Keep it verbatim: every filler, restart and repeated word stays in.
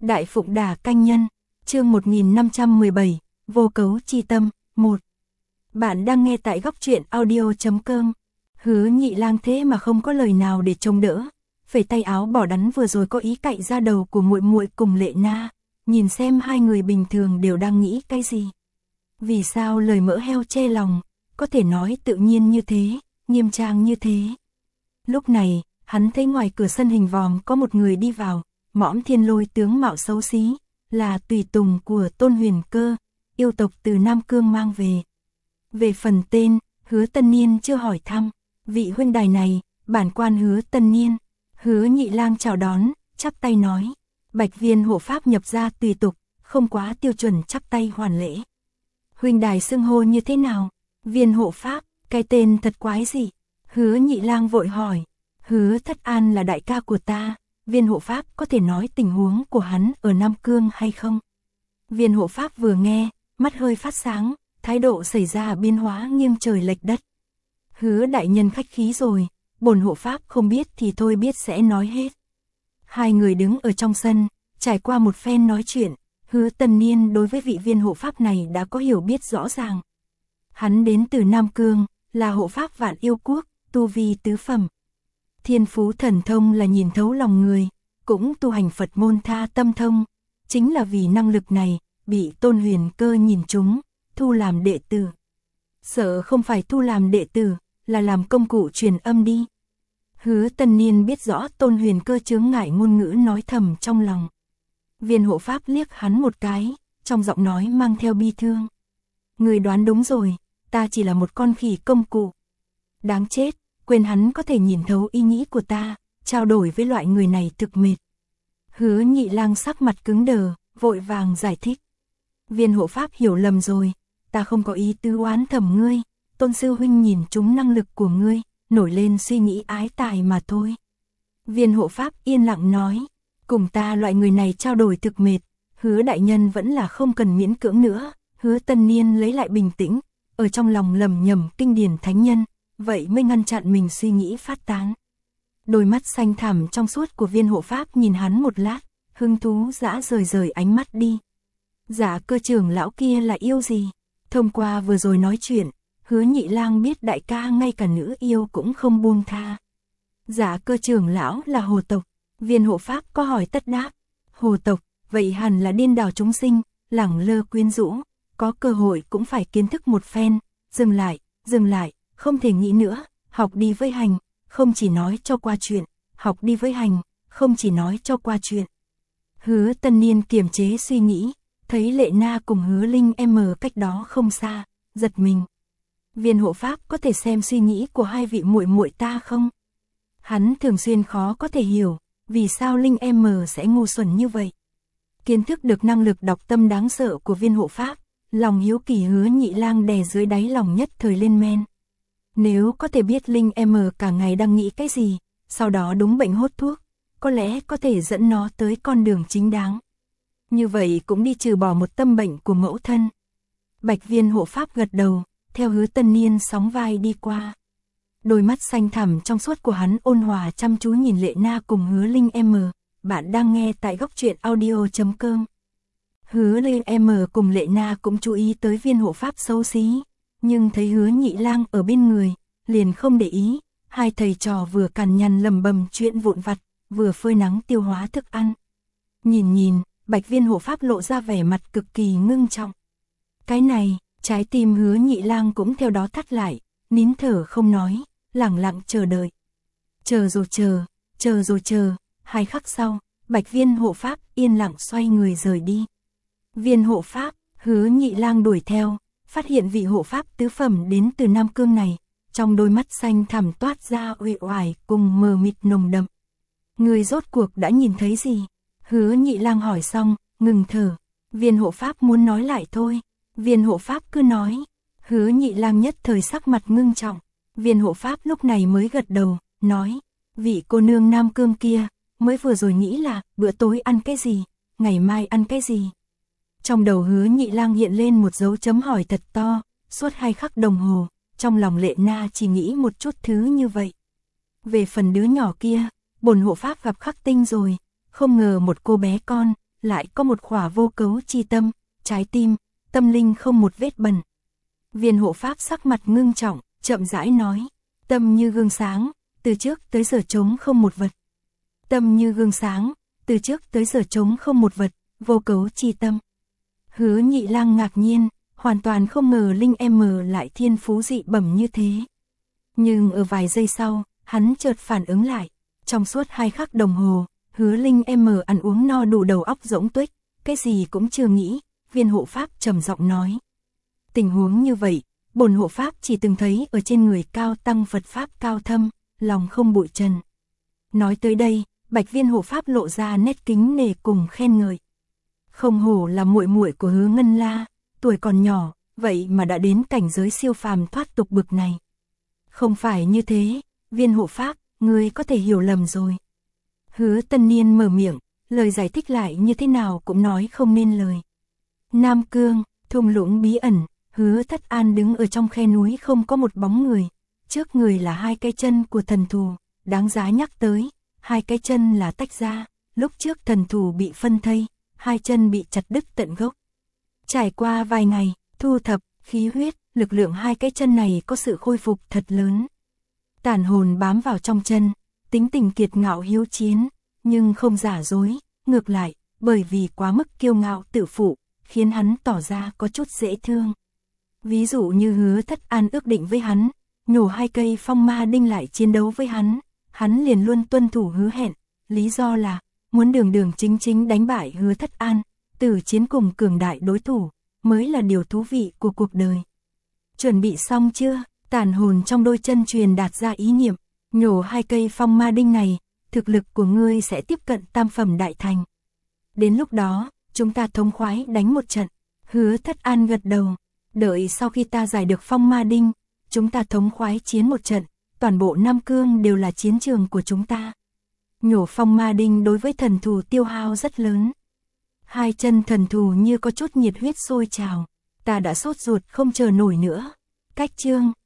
Đại Phụng Đà Canh Nhân, chương một nghìn năm trăm mười bảy, Vô Cấu Chi Tâm, một. Bạn đang nghe tại góc truyện audio chấm com. Hứa Nhị Lang thế mà không có lời nào để trông đỡ, phẩy tay áo bỏ đắn vừa rồi có ý cạy ra đầu của muội muội cùng Lệ Na, nhìn xem hai người bình thường đều đang nghĩ cái gì. Vì sao lời mỡ heo che lòng, có thể nói tự nhiên như thế, nghiêm trang như thế. Lúc này, hắn thấy ngoài cửa sân hình vòm có một người đi vào, mõm Thiên Lôi tướng mạo xấu xí, là tùy tùng của Tôn Huyền Cơ, yêu tộc từ Nam Cương mang về. Về phần tên, Hứa Tân Niên chưa hỏi thăm, vị huynh đài này, bản quan Hứa Tân Niên. Hứa Nhị Lang chào đón, chắp tay nói, Bạch Viên hộ pháp nhập gia tùy tục, không quá tiêu chuẩn chắp tay hoàn lễ. Huynh đài xưng hô như thế nào? Viên hộ pháp, cái tên thật quái dị. Hứa Nhị Lang vội hỏi, Hứa Thất An là đại ca của ta, Viên hộ pháp có thể nói tình huống của hắn ở Nam Cương hay không? Viên hộ pháp vừa nghe, mắt hơi phát sáng, thái độ xảy ra biến hóa nghiêng trời lệch đất. Hứa đại nhân khách khí rồi, bổn hộ pháp không biết thì thôi biết sẽ nói hết. Hai người đứng ở trong sân, trải qua một phen nói chuyện, Hứa Tân Niên đối với vị viên hộ pháp này đã có hiểu biết rõ ràng. Hắn đến từ Nam Cương, là hộ pháp Vạn Yêu Quốc, tu vi tứ phẩm. Thiên phú thần thông là nhìn thấu lòng người, cũng tu hành Phật môn tha tâm thông. Chính là vì năng lực này, bị Tôn Huyền Cơ nhìn trúng, thu làm đệ tử. Sợ không phải thu làm đệ tử, là làm công cụ truyền âm đi. Hứa Tân Niên biết rõ Tôn Huyền Cơ chướng ngại ngôn ngữ nói thầm trong lòng. Viên hộ pháp liếc hắn một cái, trong giọng nói mang theo bi thương. Người đoán đúng rồi, ta chỉ là một con khỉ công cụ. Đáng chết, quên hắn có thể nhìn thấu ý nghĩ của ta, trao đổi với loại người này thực mệt. Hứa Nhị Lang sắc mặt cứng đờ, vội vàng giải thích. Viên hộ pháp hiểu lầm rồi, ta không có ý tứ oán thầm ngươi, Tôn sư huynh nhìn trúng năng lực của ngươi, nổi lên suy nghĩ ái tài mà thôi. Viên hộ pháp yên lặng nói, cùng ta loại người này trao đổi thực mệt, Hứa đại nhân vẫn là không cần miễn cưỡng nữa. Hứa Tân Niên lấy lại bình tĩnh, ở trong lòng lầm nhầm kinh điển thánh nhân, vậy mới ngăn chặn mình suy nghĩ phát tán. Đôi mắt xanh thẳm trong suốt của viên hộ pháp nhìn hắn một lát, hứng thú dã rời rời ánh mắt đi. Dạ Cơ trưởng lão kia là yêu gì? Thông qua vừa rồi nói chuyện, Hứa Nhị Lang biết đại ca ngay cả nữ yêu cũng không buông tha. Dạ Cơ trưởng lão là hồ tộc, viên hộ pháp có hỏi tất đáp. Hồ tộc, vậy hẳn là điên đảo chúng sinh, lẳng lơ quyến rũ, có cơ hội cũng phải kiến thức một phen. Dừng lại, dừng lại, không thể nghĩ nữa, học đi với hành, không chỉ nói cho qua chuyện, học đi với hành, không chỉ nói cho qua chuyện. Hứa Tân Niên kiềm chế suy nghĩ, thấy Lệ Na cùng Hứa Linh em cách đó không xa, giật mình. Viên hộ pháp có thể xem suy nghĩ của hai vị muội muội ta không? Hắn thường xuyên khó có thể hiểu, vì sao Linh em sẽ ngu xuẩn như vậy. Kiến thức được năng lực đọc tâm đáng sợ của viên hộ pháp, lòng hiếu kỳ Hứa Nhị Lang đè dưới đáy lòng nhất thời lên men. Nếu có thể biết Linh em cả ngày đang nghĩ cái gì, sau đó đúng bệnh hốt thuốc, có lẽ có thể dẫn nó tới con đường chính đáng. Như vậy cũng đi trừ bỏ một tâm bệnh của mẫu thân. Bạch viên hộ pháp gật đầu, theo Hứa Tân Niên sóng vai đi qua. Đôi mắt xanh thẳm trong suốt của hắn ôn hòa chăm chú nhìn Lệ Na cùng Hứa Linh em. Bạn đang nghe tại góc truyện audio chấm com. Hứa Linh em cùng Lệ Na cũng chú ý tới viên hộ pháp xấu xí, nhưng thấy Hứa Nhị Lang ở bên người, liền không để ý. Hai thầy trò vừa cằn nhằn lầm bầm chuyện vụn vặt, vừa phơi nắng tiêu hóa thức ăn. Nhìn nhìn, Bạch viên hộ pháp lộ ra vẻ mặt cực kỳ ngưng trọng. Cái này, trái tim Hứa Nhị Lang cũng theo đó thắt lại, nín thở không nói, lẳng lặng chờ đợi. Chờ rồi chờ, chờ rồi chờ, hai khắc sau, Bạch viên hộ pháp yên lặng xoay người rời đi. Viên hộ pháp, Hứa Nhị Lang đuổi theo, phát hiện vị hộ pháp tứ phẩm đến từ Nam Cương này, trong đôi mắt xanh thẳm toát ra uể oải cùng mờ mịt nồng đậm. Người rốt cuộc đã nhìn thấy gì? Hứa Nhị Lang hỏi xong, ngừng thở. Viên hộ pháp muốn nói lại thôi. Viên hộ pháp cứ nói. Hứa Nhị Lang nhất thời sắc mặt ngưng trọng. Viên hộ pháp lúc này mới gật đầu, nói, vị cô nương Nam Cương kia, mới vừa rồi nghĩ là bữa tối ăn cái gì, ngày mai ăn cái gì. Trong đầu Hứa Nhị Lang hiện lên một dấu chấm hỏi thật to, suốt hai khắc đồng hồ, trong lòng Lệ Na chỉ nghĩ một chút thứ như vậy. Về phần đứa nhỏ kia, bổn hộ pháp gặp khắc tinh rồi, không ngờ một cô bé con, lại có một khỏa vô cấu chi tâm, trái tim, tâm linh không một vết bẩn. Viên hộ pháp sắc mặt ngưng trọng, chậm rãi nói, tâm như gương sáng, từ trước tới giờ trống không một vật. Tâm như gương sáng, từ trước tới giờ trống không một vật, vô cấu chi tâm. Hứa Nhị Lang ngạc nhiên, hoàn toàn không ngờ Linh em lại thiên phú dị bẩm như thế. Nhưng ở vài giây sau, hắn chợt phản ứng lại. Trong suốt hai khắc đồng hồ, Hứa Linh em ăn uống no đủ đầu óc rỗng tuếch, cái gì cũng chưa nghĩ, viên hộ pháp trầm giọng nói. Tình huống như vậy, bổn hộ pháp chỉ từng thấy ở trên người cao tăng Phật pháp cao thâm, lòng không bụi trần. Nói tới đây, Bạch viên hộ pháp lộ ra nét kính nể cùng khen ngợi. Không hổ là muội muội của Hứa Ngân La, tuổi còn nhỏ, vậy mà đã đến cảnh giới siêu phàm thoát tục bực này. Không phải như thế, viên hộ pháp, ngươi có thể hiểu lầm rồi. Hứa Tân Niên mở miệng, lời giải thích lại như thế nào cũng nói không nên lời. Nam Cương, thung lũng bí ẩn, Hứa Thất An đứng ở trong khe núi không có một bóng người, trước người là hai cái chân của thần thù, đáng giá nhắc tới, hai cái chân là tách ra, lúc trước thần thù bị phân thây, hai chân bị chặt đứt tận gốc. Trải qua vài ngày, thu thập, khí huyết, lực lượng hai cái chân này có sự khôi phục thật lớn. Tàn hồn bám vào trong chân, tính tình kiệt ngạo hiếu chiến, nhưng không giả dối, ngược lại, bởi vì quá mức kiêu ngạo tự phụ, khiến hắn tỏ ra có chút dễ thương. Ví dụ như Hứa Thất An ước định với hắn, nhổ hai cây phong ma đinh lại chiến đấu với hắn, hắn liền luôn tuân thủ hứa hẹn, lý do là muốn đường đường chính chính đánh bại Hứa Thất An, từ chiến cùng cường đại đối thủ, mới là điều thú vị của cuộc đời. Chuẩn bị xong chưa? Tàn hồn trong đôi chân truyền đạt ra ý niệm, nhổ hai cây phong ma đinh này, thực lực của ngươi sẽ tiếp cận tam phẩm đại thành. Đến lúc đó, chúng ta thống khoái đánh một trận. Hứa Thất An gật đầu, đợi sau khi ta giải được phong ma đinh, chúng ta thống khoái chiến một trận, toàn bộ Nam Cương đều là chiến trường của chúng ta. Nhổ phong ma đinh đối với thần thù tiêu hao rất lớn. Hai chân thần thù như có chút nhiệt huyết sôi trào, ta đã sốt ruột không chờ nổi nữa. Cách chương